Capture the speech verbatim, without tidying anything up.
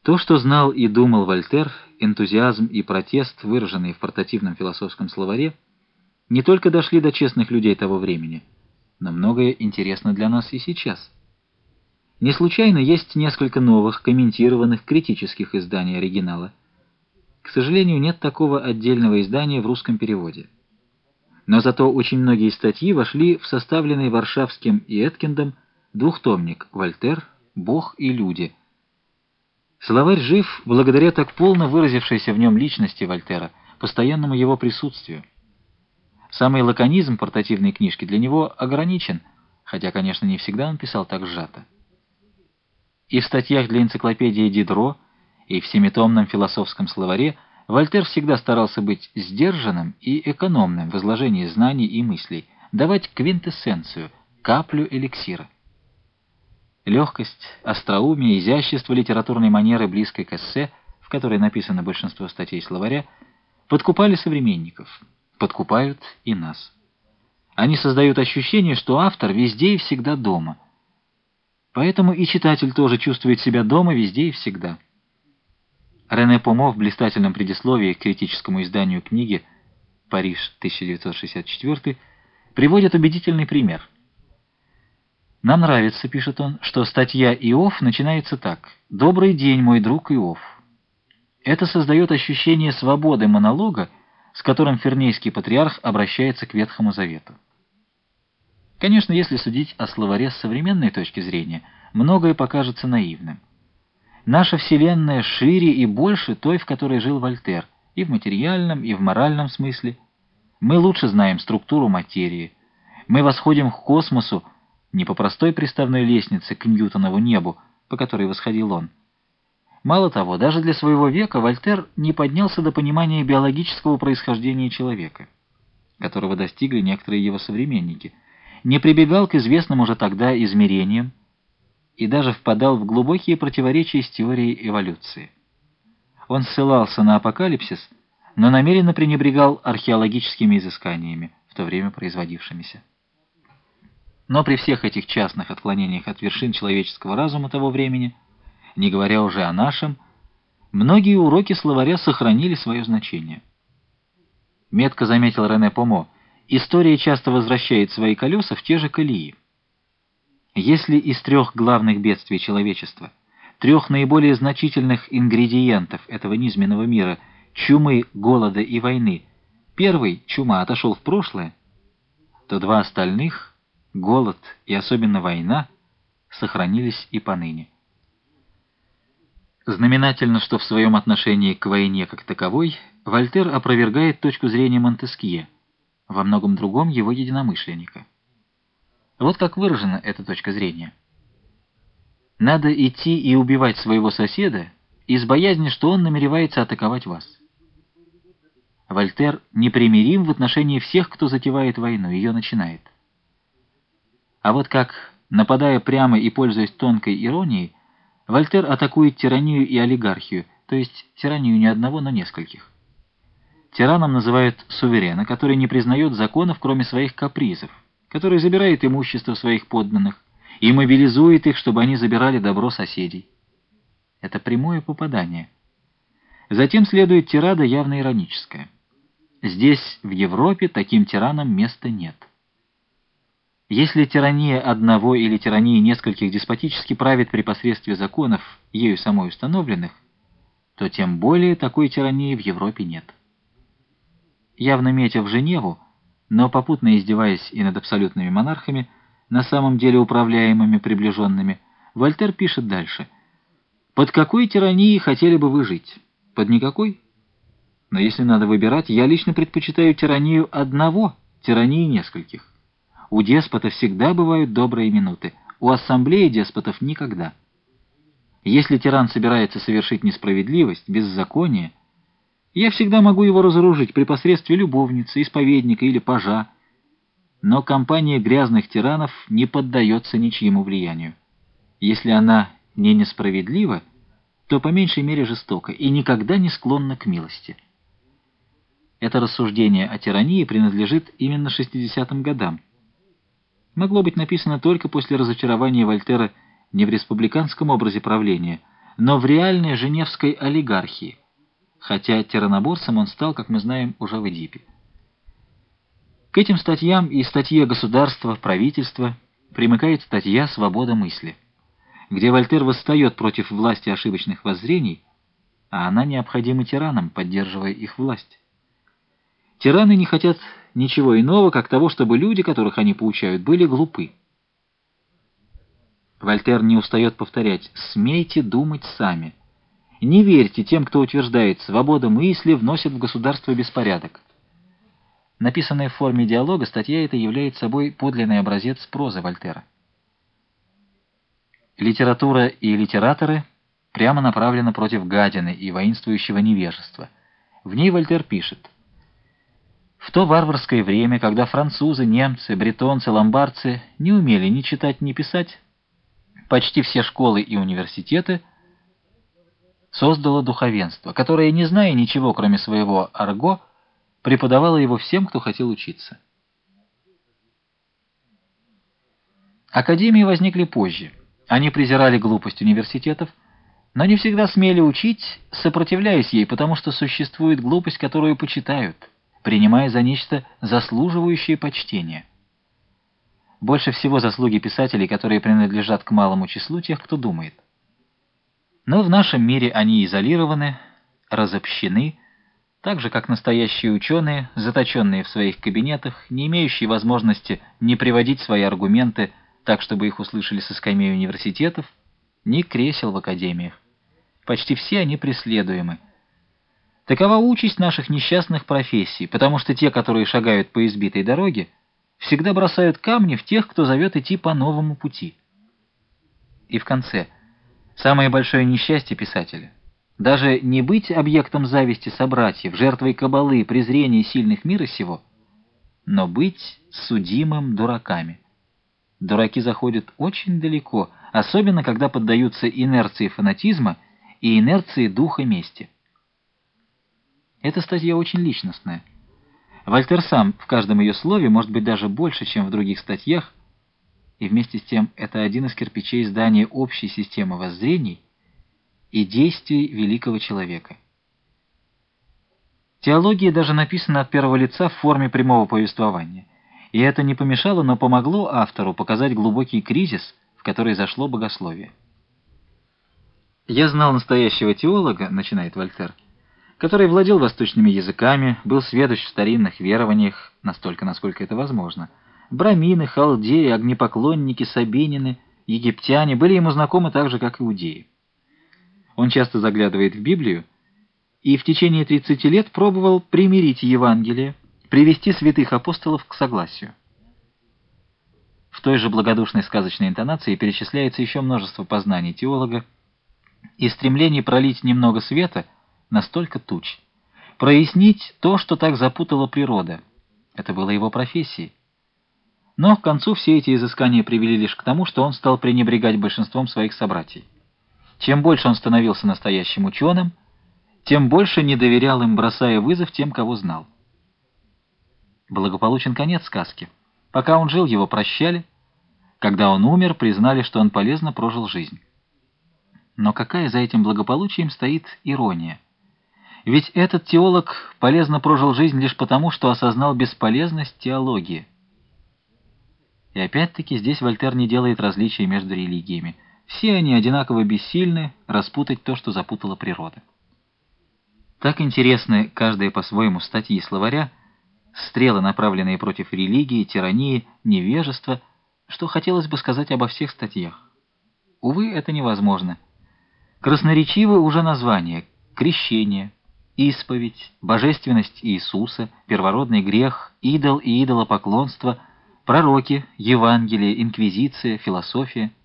То, что знал и думал Вольтер, энтузиазм и протест, выраженные в портативном философском словаре, не только дошли до честных людей того времени, но многое интересно для нас и сейчас. Не случайно есть несколько новых, комментированных, критических изданий оригинала. К сожалению, нет такого отдельного издания в русском переводе. Но зато очень многие статьи вошли в составленный Варшавским и Эткиндом двухтомник «Вольтер. Бог и люди». Словарь жив благодаря так полно выразившейся в нем личности Вольтера, постоянному его присутствию. Самый лаконизм портативной книжки для него ограничен, хотя, конечно, не всегда он писал так сжато. И в статьях для энциклопедии Дидро, и в семитомном философском словаре Вольтер всегда старался быть сдержанным и экономным в изложении знаний и мыслей, давать квинтэссенцию, каплю эликсира. Легкость, остроумие, изящество литературной манеры, близкой к эссе, в которой написано большинство статей словаря, подкупали современников, подкупают и нас. Они создают ощущение, что автор везде и всегда дома. Поэтому и читатель тоже чувствует себя дома везде и всегда. Рене Помо в блистательном предисловии к критическому изданию книги «Париж, тысяча девятьсот шестьдесят четвёртый» приводит убедительный пример. «Нам нравится, — пишет он, — что статья Иов начинается так: «Добрый день, мой друг Иов». Это создает ощущение свободы монолога, с которым Фернейский патриарх обращается к Ветхому Завету. Конечно, если судить о словаре с современной точки зрения, многое покажется наивным. Наша Вселенная шире и больше той, в которой жил Вольтер, и в материальном, и в моральном смысле. Мы лучше знаем структуру материи. Мы восходим к космосу не по простой приставной лестнице к Ньютонову небу, по которой восходил он. Мало того, даже для своего века Вольтер не поднялся до понимания биологического происхождения человека, которого достигли некоторые его современники, не прибегал к известным уже тогда измерениям и даже впадал в глубокие противоречия с теорией эволюции. Он ссылался на апокалипсис, но намеренно пренебрегал археологическими изысканиями, в то время производившимися. Но при всех этих частных отклонениях от вершин человеческого разума того времени, не говоря уже о нашем, многие уроки словаря сохранили свое значение. Метко заметил Рене Помо, история часто возвращает свои колеса в те же колеи. Если из трех главных бедствий человечества, трех наиболее значительных ингредиентов этого низменного мира, чумы, голода и войны, первый, чума, отошел в прошлое, то два остальных, голод и особенно война, сохранились и поныне. Знаменательно, что в своем отношении к войне как таковой Вольтер опровергает точку зрения Монтескье, во многом другом его единомышленника. Вот как выражена эта точка зрения. Надо идти и убивать своего соседа из боязни, что он намеревается атаковать вас. Вольтер непримирим в отношении всех, кто затевает войну, ее начинает. А вот как, нападая прямо и пользуясь тонкой иронией, Вольтер атакует тиранию и олигархию, то есть тиранию не одного, но нескольких. Тираном называют суверена, который не признает законов, кроме своих капризов, который забирает имущество своих подданных и мобилизует их, чтобы они забирали добро соседей. Это прямое попадание. Затем следует тирада явно ироническая. Здесь, в Европе, таким тиранам места нет. Если тирания одного или тирания нескольких деспотически правит при посредстве законов, ею самой установленных, то тем более такой тирании в Европе нет. Явно метя в Женеву, но попутно издеваясь и над абсолютными монархами, на самом деле управляемыми приближенными, Вольтер пишет дальше: «Под какой тиранией хотели бы вы жить? Под никакой? Но если надо выбирать, я лично предпочитаю тиранию одного, тирании нескольких. У деспота всегда бывают добрые минуты, у ассамблеи деспотов никогда. Если тиран собирается совершить несправедливость, беззаконие, я всегда могу его разоружить при посредстве любовницы, исповедника или пажа, но компания грязных тиранов не поддается ничьему влиянию. Если она не несправедлива, то по меньшей мере жестока и никогда не склонна к милости». Это рассуждение о тирании принадлежит именно шестидесятым годам. Могло быть написано только после разочарования Вольтера не в республиканском образе правления, но в реальной женевской олигархии, хотя тираноборцем он стал, как мы знаем, уже в Эдипе. К этим статьям и статье «Государство», «Правительство» примыкает статья «Свобода мысли», где Вольтер восстает против власти ошибочных воззрений, а она необходима тиранам, поддерживая их власть. Тираны не хотят ничего иного, как того, чтобы люди, которых они поучают, были глупы. Вольтер не устает повторять: «Смейте думать сами. Не верьте тем, кто утверждает, свобода мысли вносит в государство беспорядок». Написанная в форме диалога, статья эта является собой подлинный образец прозы Вольтера. Литература и литераторы прямо направлены против гадины и воинствующего невежества. В ней Вольтер пишет: «В то варварское время, когда французы, немцы, бретонцы, ломбардцы не умели ни читать, ни писать, почти все школы и университеты создало духовенство, которое, не зная ничего, кроме своего арго, преподавало его всем, кто хотел учиться». Академии возникли позже. Они презирали глупость университетов, но не всегда смели учить, сопротивляясь ей, потому что существует глупость, которую почитают, принимая за нечто заслуживающее почтения. Больше всего заслуги писателей, которые принадлежат к малому числу тех, кто думает. Но в нашем мире они изолированы, разобщены, так же, как настоящие ученые, заточенные в своих кабинетах, не имеющие возможности ни приводить свои аргументы так, чтобы их услышали со скамей университетов, ни кресел в академиях. Почти все они преследуемы. Такова участь наших несчастных профессий, потому что те, которые шагают по избитой дороге, всегда бросают камни в тех, кто зовет идти по новому пути. И в конце, самое большое несчастье писателя — даже не быть объектом зависти собратьев, жертвой кабалы, презрения сильных мира сего, но быть судимым дураками. Дураки заходят очень далеко, особенно когда поддаются инерции фанатизма и инерции духа мести. Эта статья очень личностная. Вольтер сам в каждом ее слове может быть даже больше, чем в других статьях, и вместе с тем это один из кирпичей здания общей системы воззрений и действий великого человека. Теология даже написана от первого лица в форме прямого повествования, и это не помешало, но помогло автору показать глубокий кризис, в который зашло богословие. «Я знал настоящего теолога, — начинает Вольтер, — который владел восточными языками, был сведущ в старинных верованиях, настолько, насколько это возможно. Брамины, халдеи, огнепоклонники, сабинины, египтяне были ему знакомы так же, как иудеи. Он часто заглядывает в Библию и в течение тридцати лет пробовал примирить Евангелие, привести святых апостолов к согласию». В той же благодушной сказочной интонации перечисляется еще множество познаний теолога и стремлений пролить немного света на столько туч, прояснить то, что так запутала природа. Это было его профессией. Но к концу все эти изыскания привели лишь к тому, что он стал пренебрегать большинством своих собратьев. Чем больше он становился настоящим ученым, тем больше не доверял им, бросая вызов тем, кого знал. Благополучен конец сказки. Пока он жил, его прощали. Когда он умер, признали, что он полезно прожил жизнь. Но какая за этим благополучием стоит ирония? Ведь этот теолог полезно прожил жизнь лишь потому, что осознал бесполезность теологии. И опять-таки здесь Вольтер не делает различия между религиями. Все они одинаково бессильны распутать то, что запутала природа. Так интересны каждая по-своему статьи словаря, стрелы, направленные против религии, тирании, невежества, что хотелось бы сказать обо всех статьях. Увы, это невозможно. Красноречивы уже названия: крещение, исповедь, божественность Иисуса, первородный грех, идол и идолопоклонство, пророки, Евангелие, инквизиция, философия.